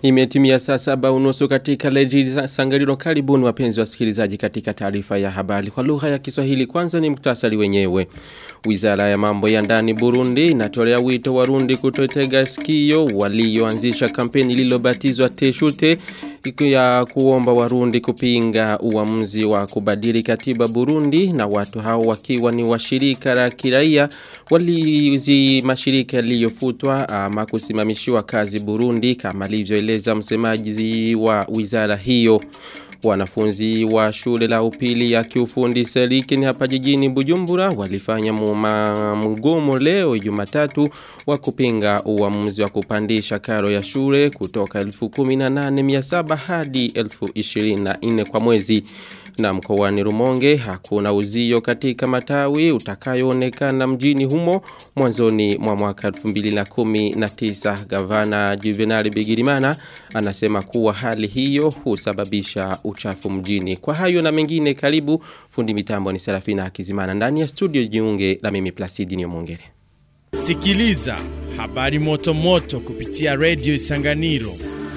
Imetimia saa 7:30 katika Leji Sangariro. Karibuni wapenzi wasikilizaji katika taarifa ya habari kwa lugha ya Kiswahili. Kwanza ni muktasari wenyewe. Wizara ya mambo ya ndani Burundi inatolea wito Warundi kutotega sikio walioanzisha kampeni lililobatizwa Teshute ya kuomba Warundi kupinga uamuzi wa kubadili katiba Burundi, na watu hao wakiwa ni washirika la kiraia walizi mashirika yaliyofutwa ama kusimamishiwa kazi Burundi, kama alivyoeleza msemaji wa wizara hiyo. Wanafunzi wa shule la upili ya kiufundi Selike ni hapa jijini Bujumbura walifanya mgomo leo Jumatatu wa kupinga uamuzi wa kupandisha karo ya shule kutoka 18,700 hadi 24,000 kwa mwezi. Na mkoani Rumonge hakuna uzio katika matawi utakayoonekana mjini humo mwanzoni mwa mwaka 2019. Gavana Juvenal Bigirimana anasema kuwa hali hiyo husababisha uchafu mjini. Kwa hayo na mengine, karibu. Fundi mitambo ni Serafina Hakizimana, ndani ya studio jiunge na mimi Placidi Nyomongere. Sikiliza habari moto moto kupitia Radio Isanganiro.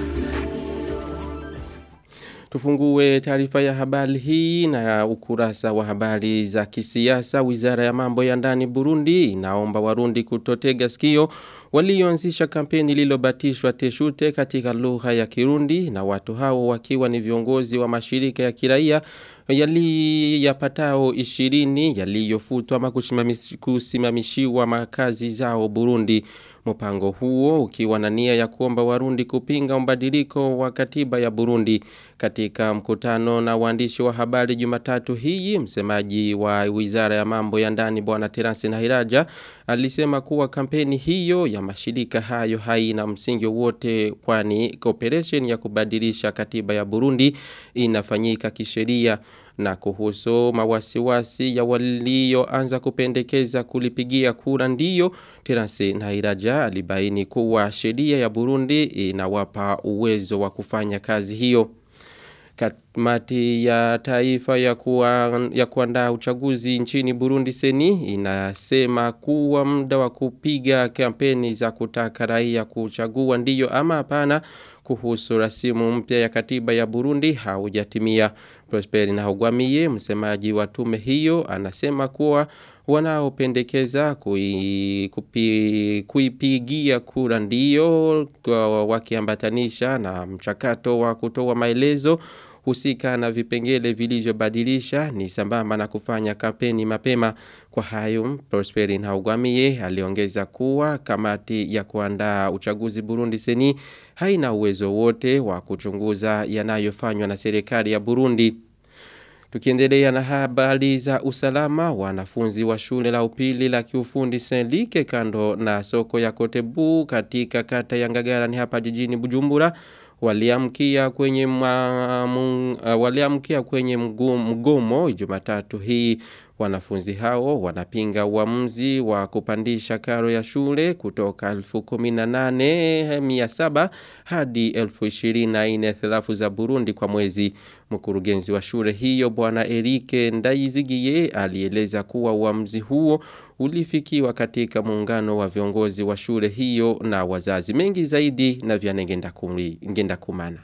Tufungue taarifa ya habari hii na ukurasa wa habari za kisiasa. Wizara ya mambo ya ndani Burundi inaomba Warundi kutotega sikio walioanzisha kampeni lililobatishwa Teshute katika lugha ya Kirundi, na watu hao wakiwa ni viongozi wa mashirika ya kiraia yapatao 20 yaliyofutwa ama kusimamishiwa makazi zao Burundi. Mpango huo ukiwa na nia ya kuomba Warundi kupinga mabadiliko wa katiba ya Burundi. Katika mkutano na waandishi wa habari Jumatatu hii, msemaji wa wizara ya mambo ya ndani Bwana Terence Nahiraja alisema kuwa kampeni hiyo ya mashirika hayo haina msingi wote, kwani operation ya kubadilisha katiba ya Burundi inafanyika kisheria. Na kuhusu mawasiwasi ya walioanza kupendekeza kulipigia kura, ndiyo Terence Nahiraja alibaini kuwa sheria ya Burundi inawapa uwezo wa kufanya kazi hiyo. Kamati ya taifa ya kuandaa uchaguzi nchini Burundi Seni inasema kuwa muda wa kupiga kampeni za kutaka raia kuchagua ndiyo ama hapana kuhusu rasimu mpya ya katiba ya Burundi haujatimia. Prosperi Ntahogwamiye, msemaji wa tume hiyo, anasema kuwa wanaopendekeza kuipigia kura ndiyo wakiambatanisha na mchakato wa kutoa maelezo husika na vipengele vilivyobadilisha ni sambamba na kufanya kampeni mapema. Kwa hayo, Prosperi Ntahogwamiye aliongeza kuwa kamati ya kuandaa uchaguzi Burundi Seni haina uwezo wote wa kuchunguza yanayofanywa na serikali ya Burundi. Tukiendelea na habari za usalama, wanafunzi wa shule la upili la kiufundi Selike kando na soko ya Kotebu katika kata ya Ngagara ni hapa jijini Bujumbura waliamkia kwenye mgomo Jumatatu hii. Wanafunzi hao wanapinga uamuzi wa kupandisha karo ya shule kutoka 18,700 hadi 24,000 za Burundi kwa mwezi. Mkurugenzi wa shule hiyo Bwana Erike Ndayizigiye alieleza kuwa uamuzi huo ulifikiwa katika muungano wa viongozi wa shule hiyo na wazazi. Mengi zaidi na vya ngenda kumana.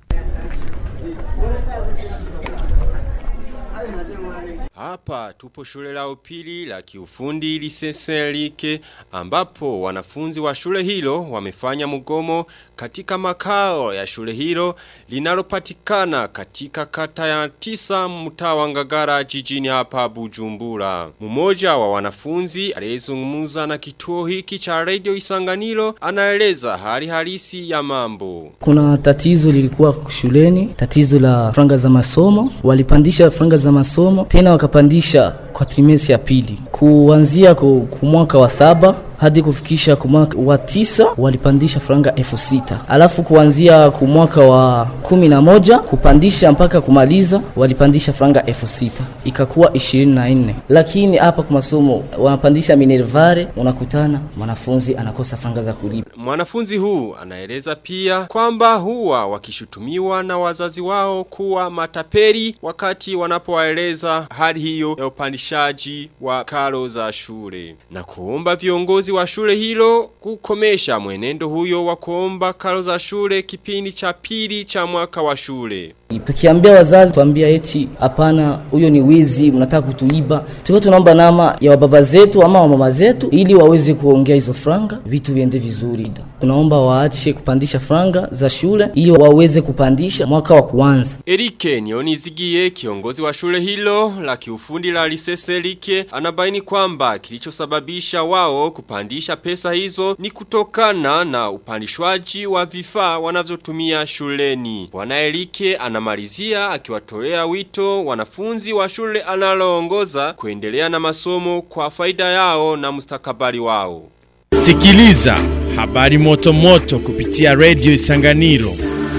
Hapa tupo shule la upili la kiufundi Lisenselike, ambapo wanafunzi wa shule hilo wamefanya mgomo katika makao ya shule hilo linalopatikana katika kata ya 9 mtaa wa Ngagara jijini hapa Bujumbura. Mmoja wa wanafunzi aliyezungumza na kituo hiki cha Radio Isanganiro anaeleza hali halisi ya mambo. Kuna tatizo lilikuwa shuleni, tatizo la franga za masomo. Walipandisha franga za masomo tena wakapandisha kwa trimesi ya pili. Kuanzia mwaka wa 7 hadi kufikisha mwaka wa 9 walipandisha franga 6,000. Alafu kuanzia mwaka wa 11 kupandisha mpaka kumaliza walipandisha franga 6,000. Ikakuwa 24. Lakini hapa kwa masomo wanapandisha minervare, unakutana mwanafunzi anakosa franga za kulipa. Mwanafunzi huu anaeleza pia kwamba huwa wakishutumiwa na wazazi wao kuwa matapeli wakati wanapowaeleza hali hiyo ya upandishaji upandishaji wa karo za shule na kuomba viongozi wa shule hilo kukomesha mwenendo huyo wa kuomba karo za shule kipindi cha pili cha mwaka wa shule. Tukiambia wazazi tuambia eti hapana, huyo ni wizi, mnataka kutuiba. Tunaomba nama ya baba zetu ama mama zetu ili waweze kuongea hizo franga, vitu viende vizuri. Tunaomba waache kupandisha franga za shule ili waweze kupandisha mwaka wa kwanza. Erike Nionizigie, kiongozi wa shule hilo la kiufundi la Liseselike, anabaini kwamba kilichosababisha wao kupandisha pesa hizo ni kutokana na upandishwaji wa vifaa wanavyotumia shuleni. Bwana Erike anamalizia akiwatolea wito wanafunzi wa shule analoongoza kuendelea na masomo kwa faida yao na mustakabali wao. Sikiliza habari moto moto kupitia Radio Isanganiro.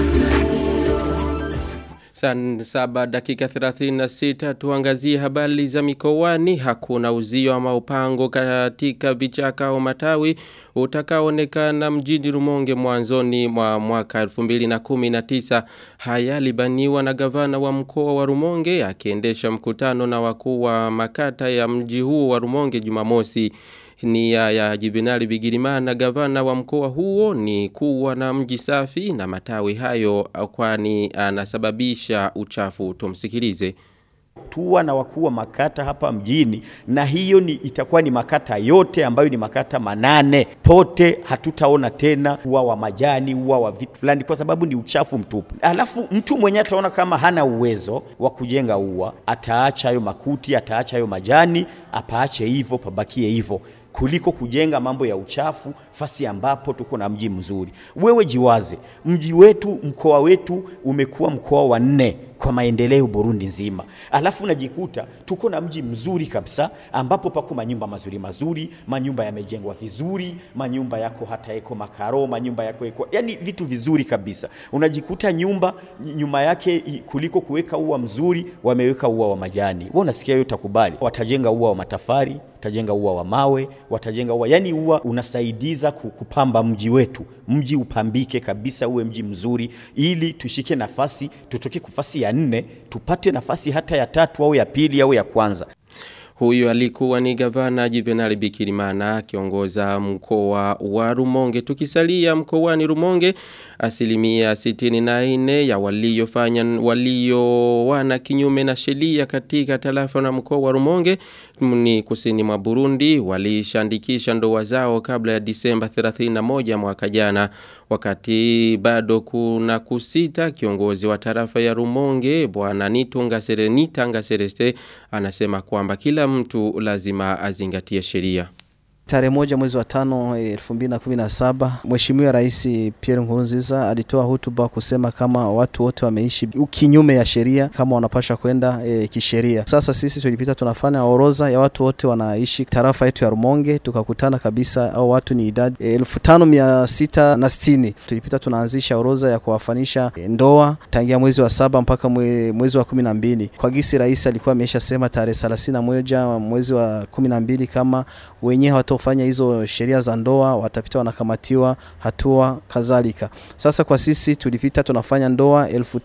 Saa 7:36 tuangazie habari za mikoani. Hakuna uzio ama upango katika vichaka au matawi utakaoonekana mjini Rumonge mwanzoni mwa mwaka 2019. Haya libaniwa na gavana wa mkoa wa Rumonge akiendesha mkutano na wakuu wa makata ya mji huo wa Rumonge Jumamosi. Nia ya Juvenal Bigirimana, gavana wa mkoa huo, ni kuwa na mji safi na matawi hayo kwani anasababisha uchafu. Tumsikilize. Tuwa na wakuu wa makata hapa mjini, na hiyo itakuwa ni makata yote ambayo ni makata 8. Pote hatutaona tena ua wa majani, ua wa vitu fulani, kwa sababu ni uchafu mtupu. Alafu mtu mwenye ataona kama hana uwezo wa kujenga ua, ataacha hayo makuti, ataacha hayo majani, apaache hivyo, pabakie hivyo, kuliko kujenga mambo ya uchafu fasi ambapo tuko na mji mzuri. Wewe jiwaze, mji wetu, mkoa wetu umekuwa mkoa wa 4 kwa maendeleo Burundi nzima. Alafu unajikuta tuko na mji mzuri kabisa ambapo pako manyumba mazuri, manyumba yamejengwa vizuri, manyumba yako hata eko makaro, manyumba yako eko, yani vitu vizuri kabisa. Unajikuta nyuma yake kuliko kuweka ua mzuri wameweka ua wa majani. Wewe unasikia hiyo utakubali? Watajenga ua wa matafari, watajenga ua wa mawe, watajenga ua, yani ua unasaidiza kupamba mji wetu. Mji upambike kabisa, uwe mji mzuri, ili tushike nafasi, tutoke kufasi ya 4 tupate nafasi hata ya 3 au ya 2 au ya kwanza. Huyu alikuwa ni gavana Juvenal Bigirimana akiongoza mkoa wa Rumonge. Tukisalia mkoani Rumonge, 64% ya waliowana kinyume na sheria katika tarafa na mkoa wa Rumonge ni kusini mwa Burundi walishandikisha ndoa zao kabla ya Disemba 31 mwaka jana. Wakati bado kuna kusita, kiongozi wa tarafa ya Rumonge Bwana Nitanga Sereste anasema kwamba kila mtu lazima azingatie sheria. Tarehe 1 mwezi wa 5 2017 Mheshimiwa Rais Pierre Nkurunziza alitoa hotuba kusema kama watu wote wameishi kinyume ya sheria kama wanapasha kwenda kisheria. Sasa sisi tulipita tunafanya orodha ya watu wote wanaishi tarafa yetu ya Rumonge, tukakutana kabisa au watu ni idadi 5660. Tulipita tunaanzisha orodha ya kuwafanisha ndoa tangia mwezi wa 7 mpaka mwezi wa 12. Kwa gisi rais alikuwa ameshasema tarehe 31 mwezi wa 12 kama wenyewe watofanya hizo sheria za ndoa watapita wanakamatiwa hatua kadhalika. Sasa kwa sisi tulipita tunafanya ndoa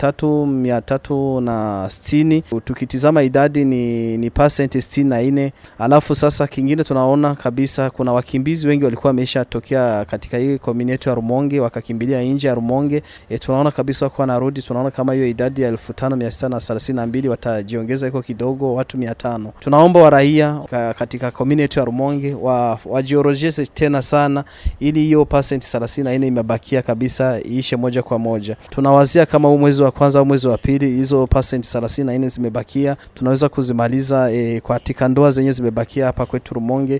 3360. Tukitizama idadi ni percent 64. Alafu sasa kingine tunaona kabisa kuna wakimbizi wengi walikuwa wameshatokea katika hii community ya Rumonge wakakimbilia nje ya Rumonge. Tunaona kabisa kwa narudi, tunaona kama hiyo idadi ya 5632 watajiongeza iko kidogo watu 500. Tunaomba wa raia katika community ya Rumonge wajiorojeze tena sana ili hiyo percent 34 imebakia kabisa iishe moja kwa moja. Tunawazia kama mwezi wa kwanza au mwezi wa pili hizo percent 34 zimebakia tunaweza kuzimaliza katika ndoa zenye zimebakia hapa kwetu Rumonge.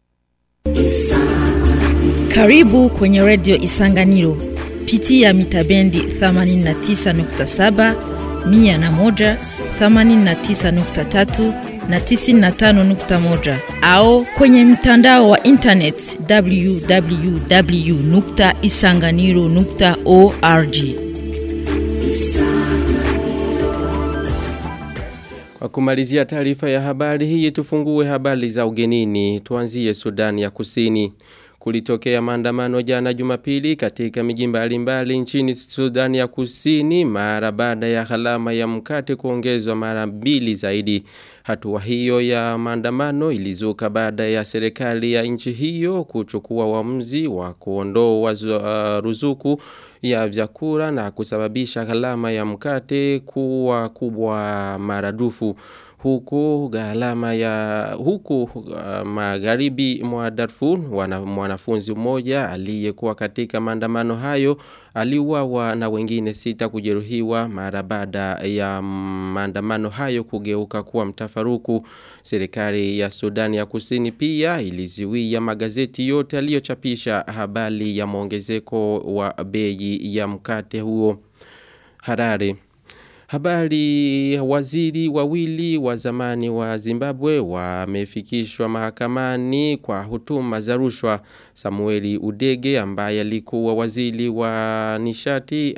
Karibu kwenye Radio Isanganiro. Pitia mitabendi 89.7, 101, 89.3 na 95.1 au kwenye mtandao wa internet www.isanganiro.org. Kwa kumalizia taarifa ya habari hii tufungue habari za ugenini. Tuanzie Sudani ya Kusini. Kulitokea maandamano jana Jumapili katika miji mbalimbali nchini Sudan ya Kusini mara baada ya gharama ya mkate kuongezwa mara 2 zaidi. Hatua hiyo ya maandamano ilizuka baada ya serikali ya nchi hiyo kuchukua uamuzi wa kuondoa ruzuku ya vyakula na kusababisha gharama ya mkate kuwa kubwa maradufu. Huku magharibi mwa Darfur mwanafunzi mmoja aliyekuwa katika maandamano hayo aliuawa na wengine 6 kujeruhiwa mara baada ya maandamano hayo kugeuka kuwa mtafaruku. Serikali ya Sudan ya Kusini pia iliziwia magazeti yote yaliyochapisha habari ya muongezeko wa bei ya mkate huo. Harare. Habari waziri wawili wa zamani wa Zimbabwe wamefikishwa mahakamani kwa hutuma za rushwa. Samueli Udege ambaye alikuwa waziri wa nishati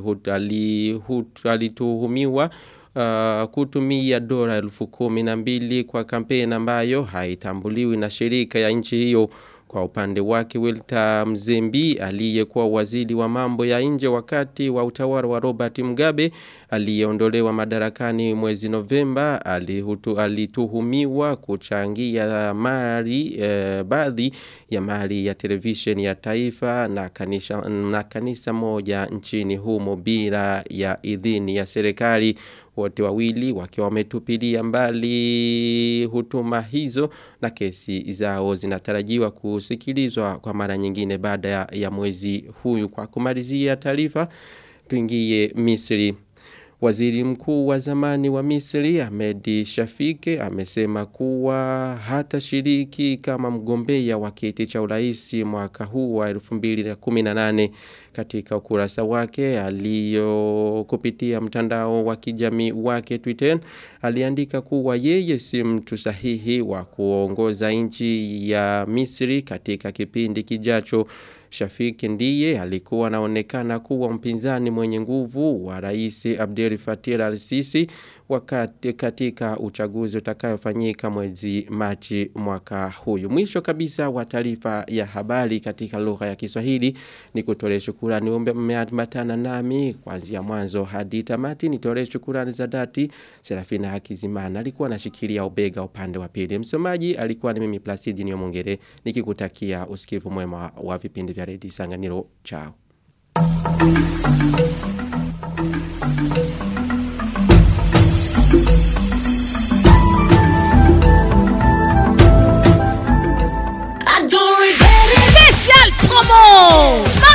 alituhumiwa kutumia dola 12,000 kwa kampeni ambayo haitambuliwi na shirika ya nchi hiyo. Kwa upande wake Walter Mzembi aliyekuwa waziri wa mambo ya nje wakati wa utawala wa Robert Mugabe aliyeondolewa madarakani mwezi Novemba alituhumiwa kuchangia baadhi ya mali ya televisheni ya taifa na kanisa moja nchini humo bila ya idhini ya serikali. Wote wawili wakiwa wametupilia mbali hutuma hizo na kesi zao zinatarajiwa kusikilizwa kwa mara nyingine baada ya mwezi huyu. Kwa kumalizia taarifa tuingie Misri. Waziri mkuu wa zamani wa Misri Ahmed Shafike amesema kuwa hatashiriki kama mgombea wa kiti cha urais mwaka huu wa 2018. Katika ukurasa wake kupitia mtandao wa kijamii wake Twitter aliandika kuwa yeye si mtu sahihi wa kuongoza nchi ya Misri katika kipindi kijacho. Shafiki ndiye alikuwa anaonekana kuwa mpinzani mwenye nguvu wa Rais Abdel Fattah al-Sisi wakati katika uchaguzi utakayofanyika mwezi Machi mwaka huyu. Mwisho kabisa wa taarifa ya habari katika lugha ya Kiswahili ni kutolee shukrani mmeambatana nami kuanzia mwanzo hadi tamati. Nitolee shukrani za dhati Serafina Hakizimana alikuwa anashikilia ubega upande wa pili. Msomaji alikuwa ni mimi Placidi Nyomongere nikikutakia usikivu mwema wa vipindi vya Radio Isanganiro. Ciao. Spécial promo!